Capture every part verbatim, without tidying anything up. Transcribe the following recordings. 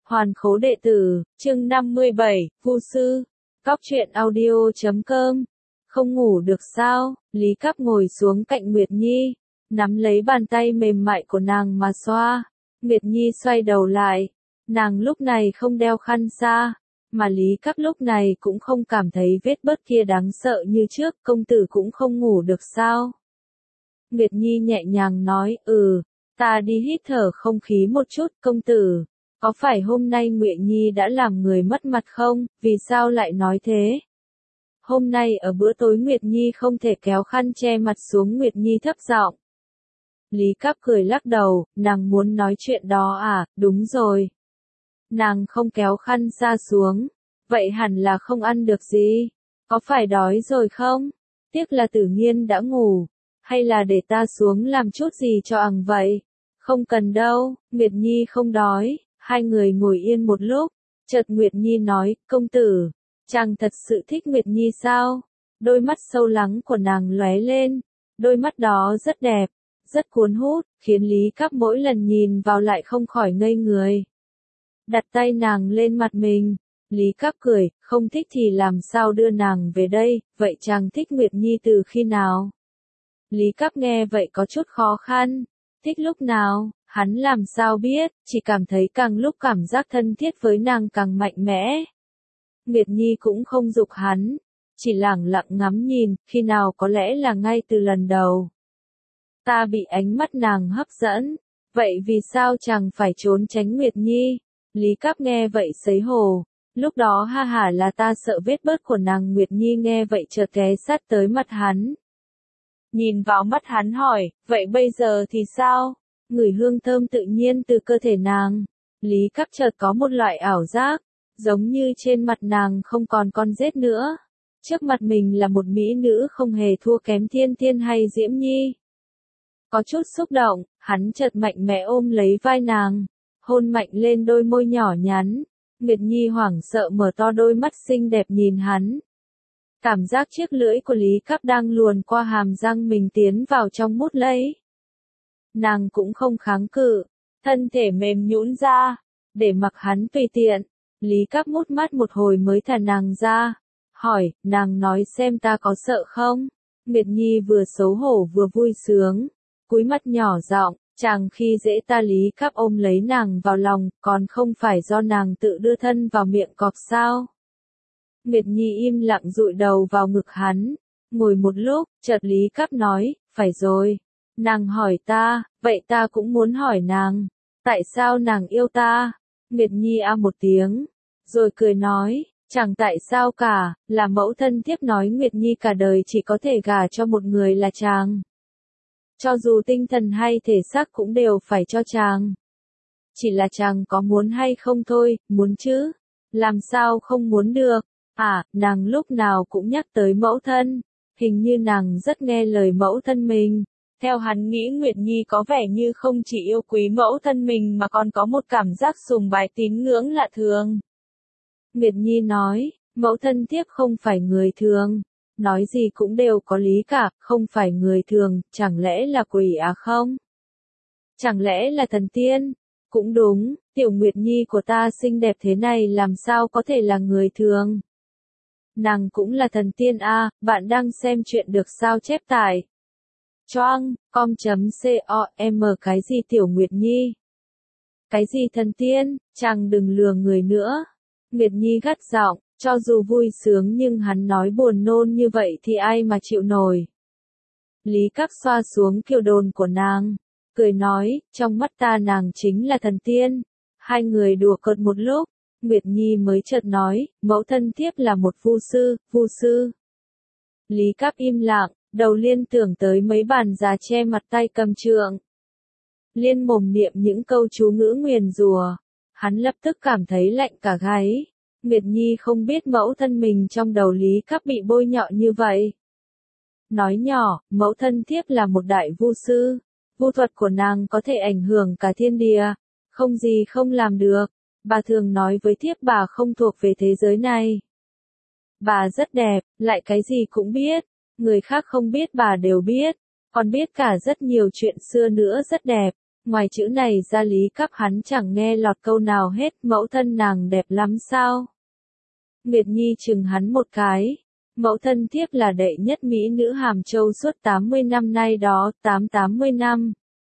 Hoàn khố đệ tử, chương năm mươi bảy, Vu sư. Cóc truyện audio chấm com. Không ngủ được sao? Lý Cáp ngồi xuống cạnh Nguyệt Nhi, nắm lấy bàn tay mềm mại của nàng mà xoa. Nguyệt Nhi xoay đầu lại, nàng lúc này không đeo khăn xa, mà Lý Cáp lúc này cũng không cảm thấy vết bớt kia đáng sợ như trước. Công tử cũng không ngủ được sao? Nguyệt Nhi nhẹ nhàng nói, ừ, ta đi hít thở không khí một chút. Công tử, có phải hôm nay Nguyệt Nhi đã làm người mất mặt không? Vì sao lại nói thế? Hôm nay ở bữa tối Nguyệt Nhi không thể kéo khăn che mặt xuống. Nguyệt Nhi thấp giọng. Lý Cáp cười lắc đầu, nàng muốn nói chuyện đó à? Đúng rồi. Nàng không kéo khăn xa xuống, vậy hẳn là không ăn được gì. Có phải đói rồi không? Tiếc là Tử Nghiên đã ngủ, hay là để ta xuống làm chút gì cho ằng vậy? Không cần đâu, Nguyệt Nhi không đói. Hai người ngồi yên một lúc, chợt Nguyệt Nhi nói, công tử, chàng thật sự thích Nguyệt Nhi sao? Đôi mắt sâu lắng của nàng lóe lên, đôi mắt đó rất đẹp, rất cuốn hút, khiến Lý Cáp mỗi lần nhìn vào lại không khỏi ngây người. Đặt tay nàng lên mặt mình, Lý Cáp cười, không thích thì làm sao đưa nàng về đây, vậy chàng thích Nguyệt Nhi từ khi nào? Lý Cáp nghe vậy có chút khó khăn, thích lúc nào? Hắn làm sao biết, chỉ cảm thấy càng lúc cảm giác thân thiết với nàng càng mạnh mẽ. Nguyệt Nhi cũng không giục hắn, chỉ lẳng lặng ngắm nhìn, khi nào có lẽ là ngay từ lần đầu. Ta bị ánh mắt nàng hấp dẫn, vậy vì sao chàng phải trốn tránh Nguyệt Nhi? Lý Cáp nghe vậy sấy hồ, lúc đó ha hả là ta sợ vết bớt của nàng. Nguyệt Nhi nghe vậy chợt ghé sát tới mặt hắn. Nhìn vào mắt hắn hỏi, vậy bây giờ thì sao? Ngửi hương thơm tự nhiên từ cơ thể nàng, Lý Cáp chợt có một loại ảo giác, giống như trên mặt nàng không còn con rết nữa. Trước mặt mình là một mỹ nữ không hề thua kém Thiên Thiên hay Diễm Nhi. Có chút xúc động, hắn chợt mạnh mẽ ôm lấy vai nàng, hôn mạnh lên đôi môi nhỏ nhắn. Nguyệt Nhi hoảng sợ mở to đôi mắt xinh đẹp nhìn hắn. Cảm giác chiếc lưỡi của Lý Cáp đang luồn qua hàm răng mình tiến vào trong mút lấy. Nàng cũng không kháng cự, thân thể mềm nhũn ra, để mặc hắn tùy tiện. Lý Cáp mút mắt một hồi mới thả nàng ra, hỏi, nàng nói xem ta có sợ không? Nguyệt Nhi vừa xấu hổ vừa vui sướng, cúi mặt nhỏ giọng, chàng khi dễ ta. Lý Cáp ôm lấy nàng vào lòng, còn không phải do nàng tự đưa thân vào miệng cọp sao? Nguyệt Nhi im lặng dụi đầu vào ngực hắn, ngồi một lúc, chợt Lý Cáp nói, phải rồi. Nàng hỏi ta, vậy ta cũng muốn hỏi nàng, tại sao nàng yêu ta? Nguyệt Nhi a một tiếng, rồi cười nói, chẳng tại sao cả, là mẫu thân thiếp nói Nguyệt Nhi cả đời chỉ có thể gả cho một người là chàng. Cho dù tinh thần hay thể xác cũng đều phải cho chàng. Chỉ là chàng có muốn hay không thôi, muốn chứ, làm sao không muốn được. À, nàng lúc nào cũng nhắc tới mẫu thân, hình như nàng rất nghe lời mẫu thân mình. Theo hắn nghĩ Nguyệt Nhi có vẻ như không chỉ yêu quý mẫu thân mình mà còn có một cảm giác sùng bái tín ngưỡng lạ thường. Nguyệt Nhi nói, mẫu thân thiếp không phải người thường, nói gì cũng đều có lý cả, không phải người thường, chẳng lẽ là quỷ à không? Chẳng lẽ là thần tiên? Cũng đúng, tiểu Nguyệt Nhi của ta xinh đẹp thế này làm sao có thể là người thường? Nàng cũng là thần tiên a. À, bạn đang xem chuyện được sao chép tải. Choang, com.com cái gì tiểu Nguyệt Nhi? Cái gì thần tiên, chàng đừng lừa người nữa. Nguyệt Nhi gắt giọng, cho dù vui sướng nhưng hắn nói buồn nôn như vậy thì ai mà chịu nổi. Lý Cáp xoa xuống kiều đồn của nàng, cười nói, trong mắt ta nàng chính là thần tiên. Hai người đùa cợt một lúc, Nguyệt Nhi mới chợt nói, mẫu thân thiếp là một vu sư, vu sư. Lý Cáp im lặng. Đầu liên tưởng tới mấy bàn già che mặt tay cầm trượng. Liên mồm niệm những câu chú ngữ nguyền rủa, hắn lập tức cảm thấy lạnh cả gáy. Nguyệt Nhi không biết mẫu thân mình trong đầu Lý Cáp bị bôi nhọ như vậy. Nói nhỏ, mẫu thân thiếp là một đại vu sư, vu thuật của nàng có thể ảnh hưởng cả thiên địa, không gì không làm được. Bà thường nói với thiếp bà không thuộc về thế giới này. Bà rất đẹp, lại cái gì cũng biết. Người khác không biết bà đều biết, còn biết cả rất nhiều chuyện xưa nữa rất đẹp. Ngoài chữ này ra Lý Cấp hắn chẳng nghe lọt câu nào hết, mẫu thân nàng đẹp lắm sao? Nguyệt Nhi chừng hắn một cái. Mẫu thân thiếp là đệ nhất mỹ nữ Hàm Châu suốt tám mươi năm nay đó, tám tám mươi năm.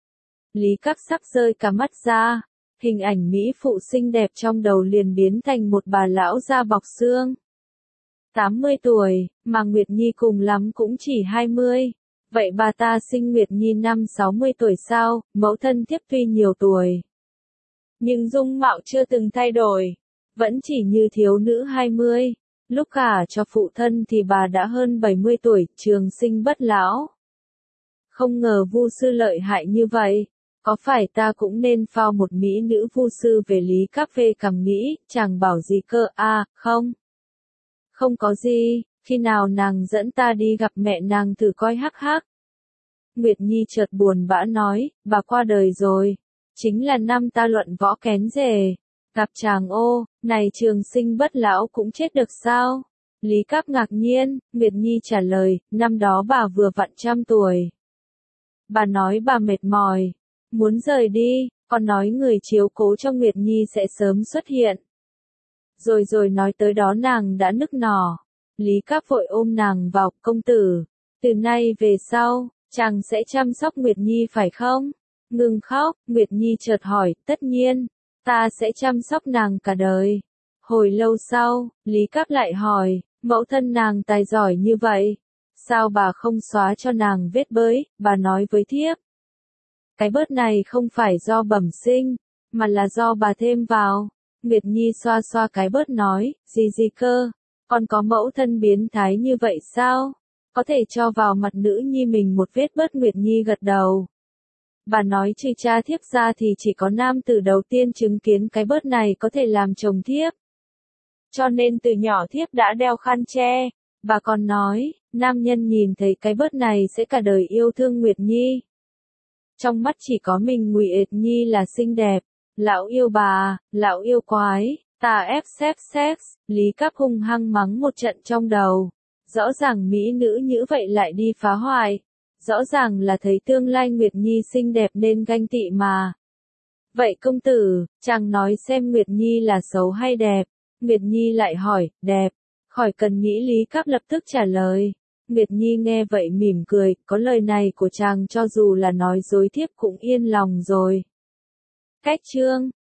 Lý Cấp sắp rơi cả mắt ra, hình ảnh mỹ phụ xinh đẹp trong đầu liền biến thành một bà lão da bọc xương. tám mươi tuổi, mà Nguyệt Nhi cùng lắm cũng chỉ hai mươi. Vậy bà ta sinh Nguyệt Nhi năm sáu mươi tuổi sao? Mẫu thân thiếp tuy nhiều tuổi, nhưng dung mạo chưa từng thay đổi, vẫn chỉ như thiếu nữ hai mươi. Lúc gả cho phụ thân thì bà đã hơn bảy mươi tuổi, trường sinh bất lão. Không ngờ Vu sư lợi hại như vậy, có phải ta cũng nên phao một mỹ nữ Vu sư về? Lý Các Phê cầm nghĩ, chàng bảo gì cơ? À, không. Không có gì, khi nào nàng dẫn ta đi gặp mẹ nàng thử coi hắc hắc. Nguyệt Nhi chợt buồn bã nói, bà qua đời rồi, chính là năm ta luận võ kén rể. Gặp chàng ô, này trường sinh bất lão cũng chết được sao? Lý Cáp ngạc nhiên, Nguyệt Nhi trả lời, năm đó bà vừa vặn trăm tuổi. Bà nói bà mệt mỏi, muốn rời đi, còn nói người chiếu cố cho Nguyệt Nhi sẽ sớm xuất hiện. Rồi rồi nói tới đó nàng đã nức nở. Lý Cáp vội ôm nàng vào, công tử, từ nay về sau, chàng sẽ chăm sóc Nguyệt Nhi phải không? Ngừng khóc, Nguyệt Nhi chợt hỏi, tất nhiên, ta sẽ chăm sóc nàng cả đời. Hồi lâu sau, Lý Cáp lại hỏi, mẫu thân nàng tài giỏi như vậy, sao bà không xóa cho nàng vết bới? Bà nói với thiếp, cái bớt này không phải do bẩm sinh, mà là do bà thêm vào. Nguyệt Nhi xoa xoa cái bớt nói, gì gì cơ, còn có mẫu thân biến thái như vậy sao? Có thể cho vào mặt nữ nhi mình một vết bớt? Nguyệt Nhi gật đầu. Bà nói trừ cha thiếp ra thì chỉ có nam tử đầu tiên chứng kiến cái bớt này có thể làm chồng thiếp. Cho nên từ nhỏ thiếp đã đeo khăn che. Bà còn nói, nam nhân nhìn thấy cái bớt này sẽ cả đời yêu thương Nguyệt Nhi. Trong mắt chỉ có mình Nguyệt Nhi là xinh đẹp. Lão yêu bà, lão yêu quái, tà ép xếp sex. Lý Cáp hung hăng mắng một trận trong đầu. Rõ ràng mỹ nữ như vậy lại đi phá hoại. Rõ ràng là thấy tương lai Nguyệt Nhi xinh đẹp nên ganh tị mà. Vậy công tử, chàng nói xem Nguyệt Nhi là xấu hay đẹp? Nguyệt Nhi lại hỏi, đẹp. Khỏi cần nghĩ, Lý Cáp lập tức trả lời. Nguyệt Nhi nghe vậy mỉm cười, có lời này của chàng cho dù là nói dối thiếp cũng yên lòng rồi. Cách chương